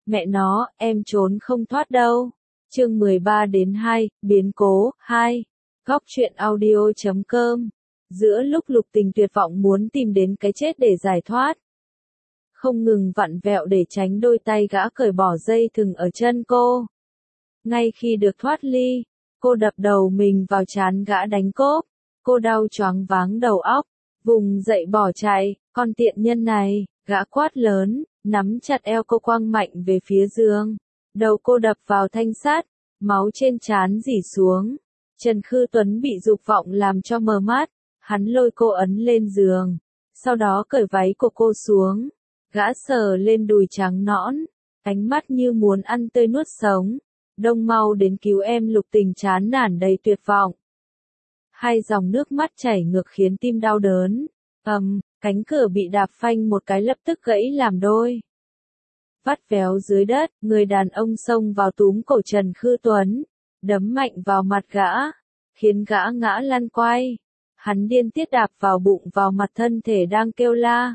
Mẹ nó, em trốn không thoát đâu. Chương 13-2, biến cố, 2. Góc truyện audio.com. Giữa lúc Lục Tình tuyệt vọng muốn tìm đến cái chết để giải thoát, không ngừng vặn vẹo để tránh đôi tay gã cởi bỏ dây thừng ở chân cô. Ngay khi được thoát ly, cô đập đầu mình vào trán gã đánh cốp. Cô đau choáng váng đầu óc, vùng dậy bỏ chạy. Con tiện nhân này, gã quát lớn, nắm chặt eo cô quăng mạnh về phía giường. Đầu cô đập vào thanh sắt, máu trên trán rỉ xuống. Trần Khư Tuấn bị dục vọng làm cho mờ mắt, hắn lôi cô ấn lên giường, sau đó cởi váy của cô xuống. Gã sờ lên đùi trắng nõn, ánh mắt như muốn ăn tươi nuốt sống. Đông mau đến cứu em. Lục Tình chán nản đầy tuyệt vọng. Hai dòng nước mắt chảy ngược khiến tim đau đớn. Cánh cửa bị đạp phanh một cái lập tức gãy làm đôi. Vắt véo dưới đất, người đàn ông xông vào túm cổ Trần Khư Tuấn, đấm mạnh vào mặt gã, khiến gã ngã lăn quay. Hắn điên tiết đạp vào bụng vào mặt thân thể đang kêu la.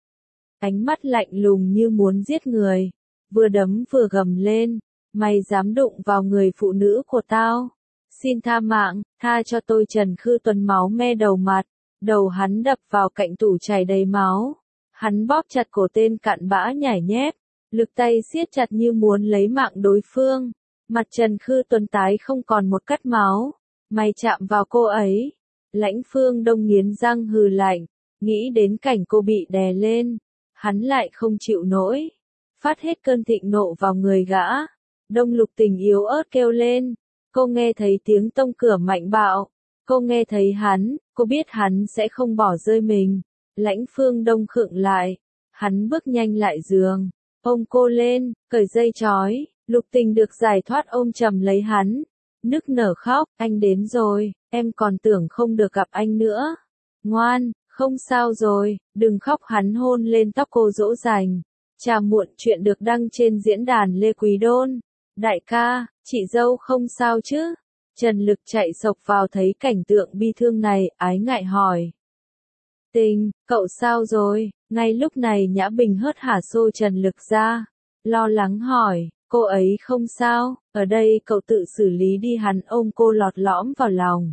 Ánh mắt lạnh lùng như muốn giết người, vừa đấm vừa gầm lên, mày dám đụng vào người phụ nữ của tao? Xin tha mạng, tha cho tôi. Trần Khư Tuấn máu me đầu mặt, đầu hắn đập vào cạnh tủ chảy đầy máu. Hắn bóp chặt cổ tên cặn bã nhảy nhép, lực tay siết chặt như muốn lấy mạng đối phương. Mặt Trần Khư Tuấn tái không còn một cắt máu. Mày chạm vào cô ấy. Lãnh Phương Đông nghiến răng hừ lạnh, nghĩ đến cảnh cô bị đè lên, hắn lại không chịu nổi, phát hết cơn thịnh nộ vào người gã. Đông Lục Tình yếu ớt kêu lên, cô nghe thấy tiếng tông cửa mạnh bạo, cô nghe thấy hắn, cô biết hắn sẽ không bỏ rơi mình. Lãnh Phương Đông khựng lại, hắn bước nhanh lại giường, ôm cô lên, cởi dây trói. Lục Tình được giải thoát ôm chầm lấy hắn, nức nở khóc, anh đến rồi, em còn tưởng không được gặp anh nữa. Ngoan, không sao rồi, đừng khóc. Hắn hôn lên tóc cô dỗ dành. Trà muộn chuyện được đăng trên diễn đàn Lê Quý Đôn. Đại ca, chị dâu không sao chứ? Trần Lực chạy sộc vào thấy cảnh tượng bi thương này, ái ngại hỏi. Tình, cậu sao rồi? Ngay lúc này Nhã Bình hớt hả xô Trần Lực ra, lo lắng hỏi. Cô ấy không sao, ở đây cậu tự xử lý đi. Hắn ôm cô lọt lõm vào lòng.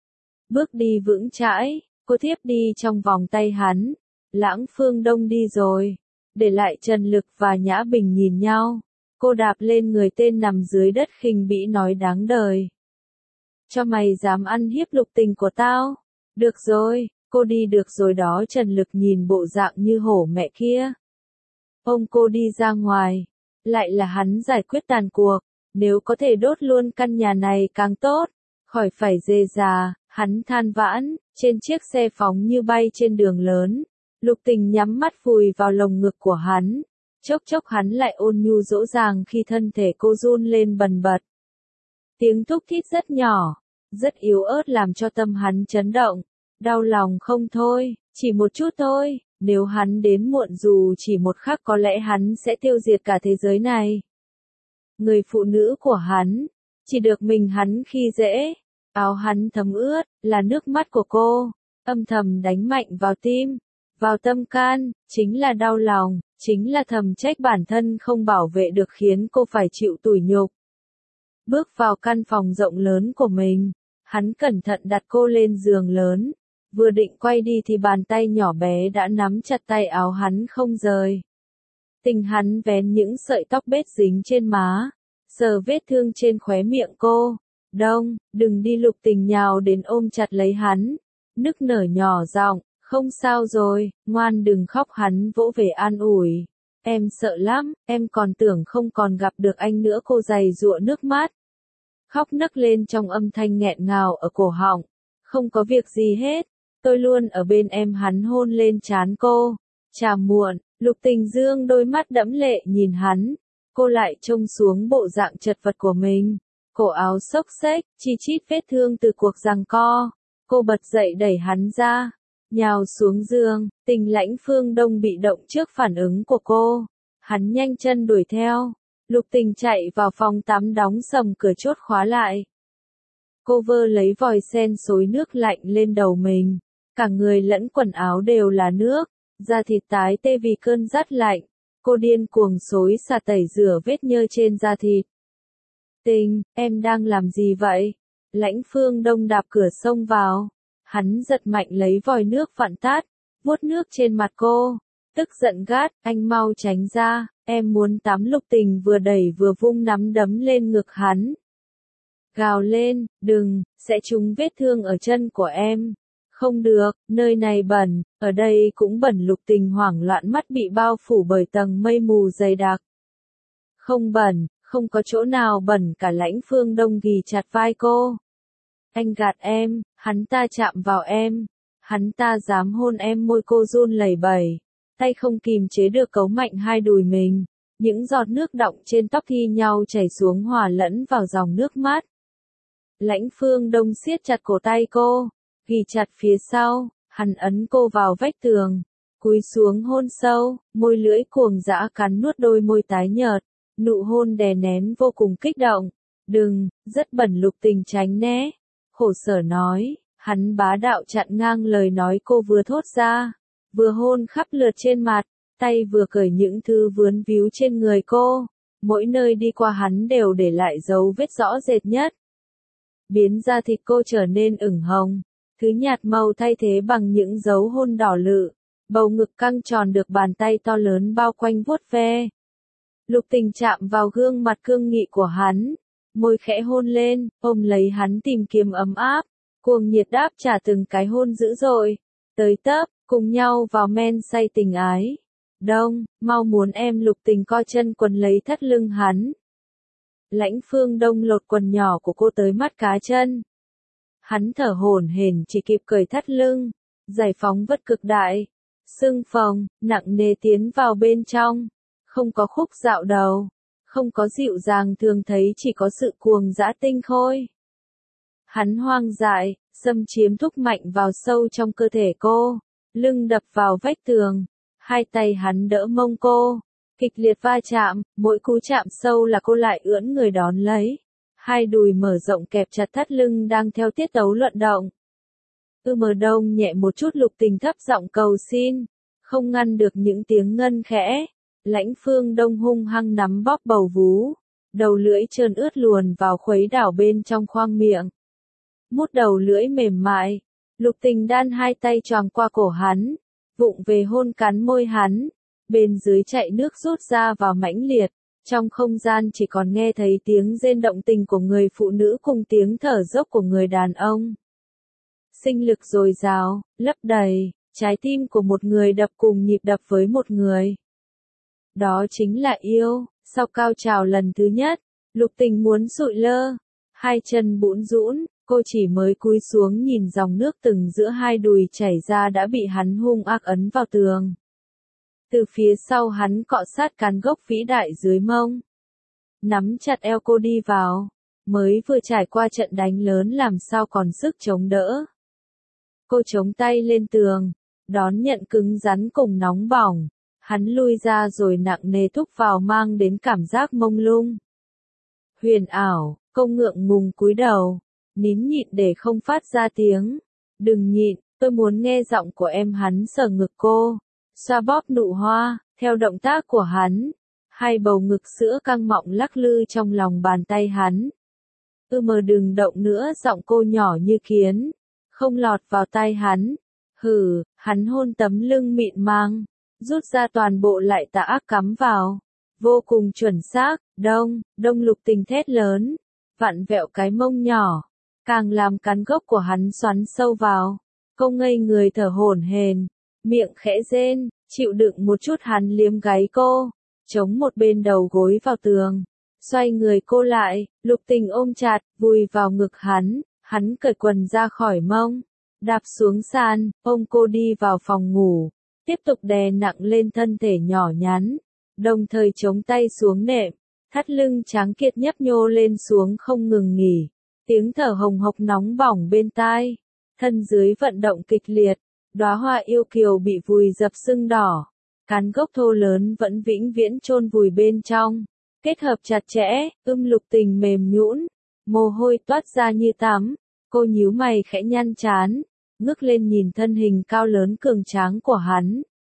Bước đi vững chãi, cô thiếp đi trong vòng tay hắn. Lãng Phương Đông đi rồi, để lại Trần Lực và Nhã Bình nhìn nhau. Cô đạp lên người tên nằm dưới đất khinh bỉ nói đáng đời. Cho mày dám ăn hiếp Lục Tình của tao? Được rồi, cô đi được rồi đó. Trần Lực nhìn bộ dạng như hổ mẹ kia, ôm cô đi ra ngoài. Lại là hắn giải quyết tàn cuộc, nếu có thể đốt luôn căn nhà này càng tốt, khỏi phải dê già. Hắn than vãn, trên chiếc xe phóng như bay trên đường lớn. Lục Tình nhắm mắt vùi vào lồng ngực của hắn, chốc chốc hắn lại ôn nhu dỗ dàng khi thân thể cô run lên bần bật. Tiếng thúc thít rất nhỏ, rất yếu ớt làm cho tâm hắn chấn động, đau lòng không thôi, chỉ một chút thôi. Nếu hắn đến muộn dù chỉ một khắc có lẽ hắn sẽ tiêu diệt cả thế giới này. Người phụ nữ của hắn, chỉ được mình hắn khi dễ. Áo hắn thấm ướt, là nước mắt của cô, âm thầm đánh mạnh vào tim, vào tâm can, chính là đau lòng, chính là thầm trách bản thân không bảo vệ được khiến cô phải chịu tủi nhục. Bước vào căn phòng rộng lớn của mình, hắn cẩn thận đặt cô lên giường lớn. Vừa định quay đi thì bàn tay nhỏ bé đã nắm chặt tay áo hắn không rời. Tình hắn vén những sợi tóc bết dính trên má, sờ vết thương trên khóe miệng cô. Đông, đừng đi. Lục Tình nhào đến ôm chặt lấy hắn, nức nở nhỏ giọng, không sao rồi, ngoan đừng khóc. Hắn vỗ về an ủi. Em sợ lắm, em còn tưởng không còn gặp được anh nữa. Cô giày giụa nước mắt, khóc nấc lên trong âm thanh nghẹn ngào ở cổ họng. Không có việc gì hết, tôi luôn ở bên em. Hắn hôn lên trán cô. Trà muộn, Lục Tình dương đôi mắt đẫm lệ nhìn hắn. Cô lại trông xuống bộ dạng chật vật của mình. Cổ áo xốc xếch, chi chít vết thương từ cuộc giằng co. Cô bật dậy đẩy hắn ra, nhào xuống giường. Tình Lãnh Phương Đông bị động trước phản ứng của cô. Hắn nhanh chân đuổi theo. Lục Tình chạy vào phòng tắm đóng sầm cửa chốt khóa lại. Cô vơ lấy vòi sen xối nước lạnh lên đầu mình. Cả người lẫn quần áo đều là nước, da thịt tái tê vì cơn rát lạnh. Cô điên cuồng xối xả tẩy rửa vết nhơ trên da thịt. Tình, em đang làm gì vậy? Lãnh Phương Đông đạp cửa xông vào. Hắn giật mạnh lấy vòi nước vặn tát, vuốt nước trên mặt cô. Tức giận gắt, anh mau tránh ra, em muốn tắm. Lục Tình vừa đẩy vừa vung nắm đấm lên ngực hắn. Gào lên, đừng, sẽ trúng vết thương ở chân của em. Không được, nơi này bẩn, ở đây cũng bẩn. Lục Tình hoảng loạn, mắt bị bao phủ bởi tầng mây mù dày đặc. Không bẩn, không có chỗ nào bẩn cả. Lãnh Phương Đông ghì chặt vai cô. Anh gạt em, hắn ta chạm vào em, hắn ta dám hôn em. Môi cô run lẩy bẩy, tay không kìm chế được cấu mạnh hai đùi mình. Những giọt nước đọng trên tóc thi nhau chảy xuống hòa lẫn vào dòng nước mắt. Lãnh Phương Đông siết chặt cổ tay cô, ghì chặt phía sau, hắn ấn cô vào vách tường, cúi xuống hôn sâu, môi lưỡi cuồng dã cắn nuốt đôi môi tái nhợt, nụ hôn đè nén vô cùng kích động. Đừng, rất bẩn. Lục Tình tránh né, khổ sở nói, hắn bá đạo chặn ngang lời nói cô vừa thốt ra, vừa hôn khắp lượt trên mặt, tay vừa cởi những thứ vướng víu trên người cô, mỗi nơi đi qua hắn đều để lại dấu vết rõ rệt nhất. Biến da thịt cô trở nên ửng hồng, thứ nhạt màu thay thế bằng những dấu hôn đỏ lự, bầu ngực căng tròn được bàn tay to lớn bao quanh vuốt ve. Lục Tình chạm vào gương mặt cương nghị của hắn, môi khẽ hôn lên, ôm lấy hắn tìm kiếm ấm áp, cuồng nhiệt đáp trả từng cái hôn dữ dội, tới tấp, cùng nhau vào men say tình ái. Đông, mau muốn em. Lục Tình co chân quần lấy thắt lưng hắn. Lãnh Phương Đông lột quần nhỏ của cô tới mắt cá chân. Hắn thở hổn hển chỉ kịp cởi thắt lưng, giải phóng vật cực đại, xương phồng, nặng nề tiến vào bên trong, không có khúc dạo đầu, không có dịu dàng thường thấy, chỉ có sự cuồng dã tinh khôi. Hắn hoang dại, xâm chiếm thúc mạnh vào sâu trong cơ thể cô, lưng đập vào vách tường, hai tay hắn đỡ mông cô, kịch liệt va chạm, mỗi cú chạm sâu là cô lại ưỡn người đón lấy. Hai đùi mở rộng kẹp chặt thắt lưng đang theo tiết tấu luận động. Mờ Đông nhẹ một chút. Lục Tình thấp giọng cầu xin, không ngăn được những tiếng ngân khẽ. Lãnh Phương Đông hung hăng nắm bóp bầu vú, đầu lưỡi trơn ướt luồn vào khuấy đảo bên trong khoang miệng. Mút đầu lưỡi mềm mại, Lục Tình đan hai tay choàng qua cổ hắn, vụng về hôn cắn môi hắn, bên dưới chạy nước rút ra vào mãnh liệt. Trong không gian chỉ còn nghe thấy tiếng rên động tình của người phụ nữ cùng tiếng thở dốc của người đàn ông. Sinh lực dồi dào, lấp đầy, trái tim của một người đập cùng nhịp đập với một người. Đó chính là yêu. Sau cao trào lần thứ nhất, Lục Tình muốn sụi lơ, hai chân bủn rũn, cô chỉ mới cúi xuống nhìn dòng nước từng giữa hai đùi chảy ra đã bị hắn hung ác ấn vào tường. Từ phía sau hắn cọ sát cán gốc vĩ đại dưới mông, nắm chặt eo cô đi vào, mới vừa trải qua trận đánh lớn làm sao còn sức chống đỡ. Cô chống tay lên tường, đón nhận cứng rắn cùng nóng bỏng, hắn lui ra rồi nặng nề thúc vào mang đến cảm giác mông lung. Huyền ảo, cô ngượng ngùng cúi đầu, nín nhịn để không phát ra tiếng. Đừng nhịn, tôi muốn nghe giọng của em. Hắn sờ ngực cô, xoa bóp nụ hoa, theo động tác của hắn. Hai bầu ngực sữa căng mọng lắc lư trong lòng bàn tay hắn. Mờ đừng động nữa. Giọng cô nhỏ như kiến, không lọt vào tai hắn. Hừ, hắn hôn tấm lưng mịn màng, rút ra toàn bộ lại tà ác cắm vào. Vô cùng chuẩn xác. Đông, Đông. Lục Tình thét lớn, vặn vẹo cái mông nhỏ, càng làm cán gốc của hắn xoắn sâu vào. Cô ngây người thở hổn hển, miệng khẽ rên, chịu đựng một chút. Hắn liếm gáy cô, chống một bên đầu gối vào tường, xoay người cô lại. Lục Tình ôm chặt, vùi vào ngực hắn, hắn cởi quần ra khỏi mông, đạp xuống sàn, ôm cô đi vào phòng ngủ, tiếp tục đè nặng lên thân thể nhỏ nhắn, đồng thời chống tay xuống nệm, thắt lưng trắng kiệt nhấp nhô lên xuống không ngừng nghỉ, tiếng thở hồng hộc nóng bỏng bên tai, thân dưới vận động kịch liệt, đóa hoa yêu kiều bị vùi dập sưng đỏ, cán gốc thô lớn vẫn vĩnh viễn chôn vùi bên trong, kết hợp chặt chẽ. Lục Tình mềm nhũn, mồ hôi toát ra như tắm, cô nhíu mày khẽ nhăn trán, ngước lên nhìn thân hình cao lớn cường tráng của hắn,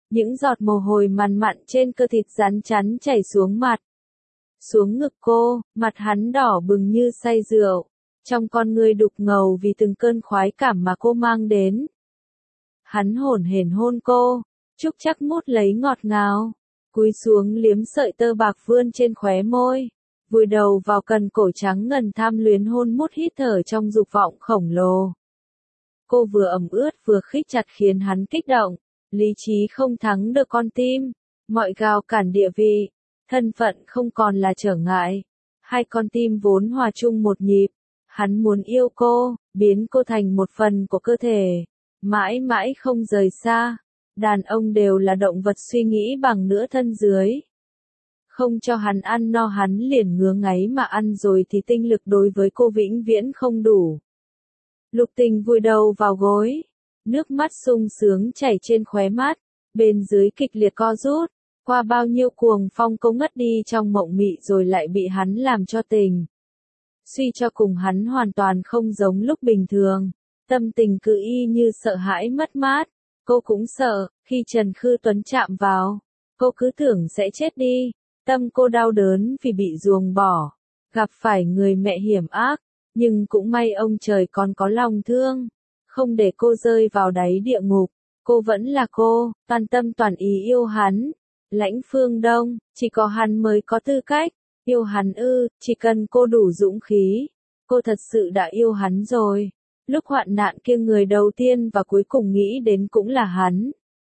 Những giọt mồ hôi mằn mặn trên cơ thịt rắn chắn chảy xuống mặt. Xuống ngực cô, mặt hắn đỏ bừng như say rượu. Trong con ngươi đục ngầu vì từng cơn khoái cảm mà cô mang đến. Hắn hổn hển hôn cô, Trúc Trắc mút lấy ngọt ngào, cúi xuống liếm sợi tơ bạc vươn trên khóe môi, vùi đầu vào cần cổ trắng ngần tham luyến hôn mút hít thở trong dục vọng khổng lồ. Cô vừa ẩm ướt vừa khít chặt khiến hắn kích động, lý trí không thắng được con tim, mọi rào cản địa vị, thân phận không còn là trở ngại. Hai con tim vốn hòa chung một nhịp, hắn muốn yêu cô, biến cô thành một phần của cơ thể, mãi mãi không rời xa. Đàn ông đều là động vật suy nghĩ bằng nửa thân dưới. Không cho hắn ăn no hắn liền ngứa ngáy mà ăn rồi thì tinh lực đối với cô vĩnh viễn không đủ. Lục Tình vùi đầu vào gối, nước mắt sung sướng chảy trên khóe mắt, bên dưới kịch liệt co rút, qua bao nhiêu cuồng phong cô ngất đi trong mộng mị rồi lại bị hắn làm cho tỉnh. Suy cho cùng hắn hoàn toàn không giống lúc bình thường, tâm tình cứ y như sợ hãi mất mát. Cô cũng sợ, khi Trần Khư Tuấn chạm vào, cô cứ tưởng sẽ chết đi, tâm cô đau đớn vì bị ruồng bỏ, gặp phải người mẹ hiểm ác, nhưng cũng may ông trời còn có lòng thương, không để cô rơi vào đáy địa ngục, cô vẫn là cô, toàn tâm toàn ý yêu hắn. Lãnh Phương Đông, chỉ có hắn mới có tư cách, yêu hắn ư, chỉ cần cô đủ dũng khí, cô thật sự đã yêu hắn rồi. Lúc hoạn nạn kia người đầu tiên và cuối cùng nghĩ đến cũng là hắn.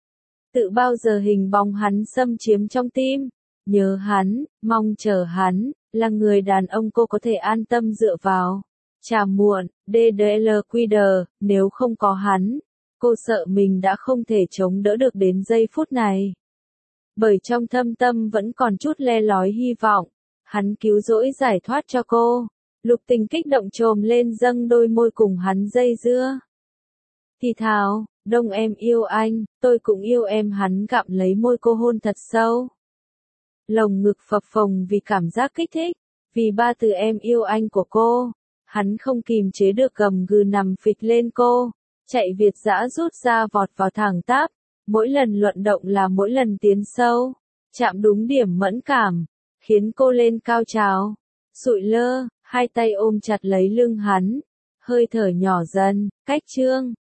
Tự bao giờ hình bóng hắn xâm chiếm trong tim, nhớ hắn, mong chờ hắn, là người đàn ông cô có thể an tâm dựa vào. Chà muộn, DDLQD, nếu không có hắn, cô sợ mình đã không thể chống đỡ được đến giây phút này. Bởi trong thâm tâm vẫn còn chút le lói hy vọng, hắn cứu rỗi giải thoát cho cô. Lục Tình kích động trồm lên dâng đôi môi cùng hắn dây dưa. Thì thào, Đông em yêu anh, tôi cũng yêu em. Hắn gặm lấy môi cô hôn thật sâu. Lồng ngực phập phồng vì cảm giác kích thích, vì ba từ em yêu anh của cô. Hắn không kìm chế được gầm gừ nằm phịch lên cô, chạy việt dã rút ra vọt vào thẳng tắp. Mỗi lần luận động là mỗi lần tiến sâu, chạm đúng điểm mẫn cảm, khiến cô lên cao trào. Sụi lơ, hai tay ôm chặt lấy lưng hắn, hơi thở nhỏ dần, cách trương.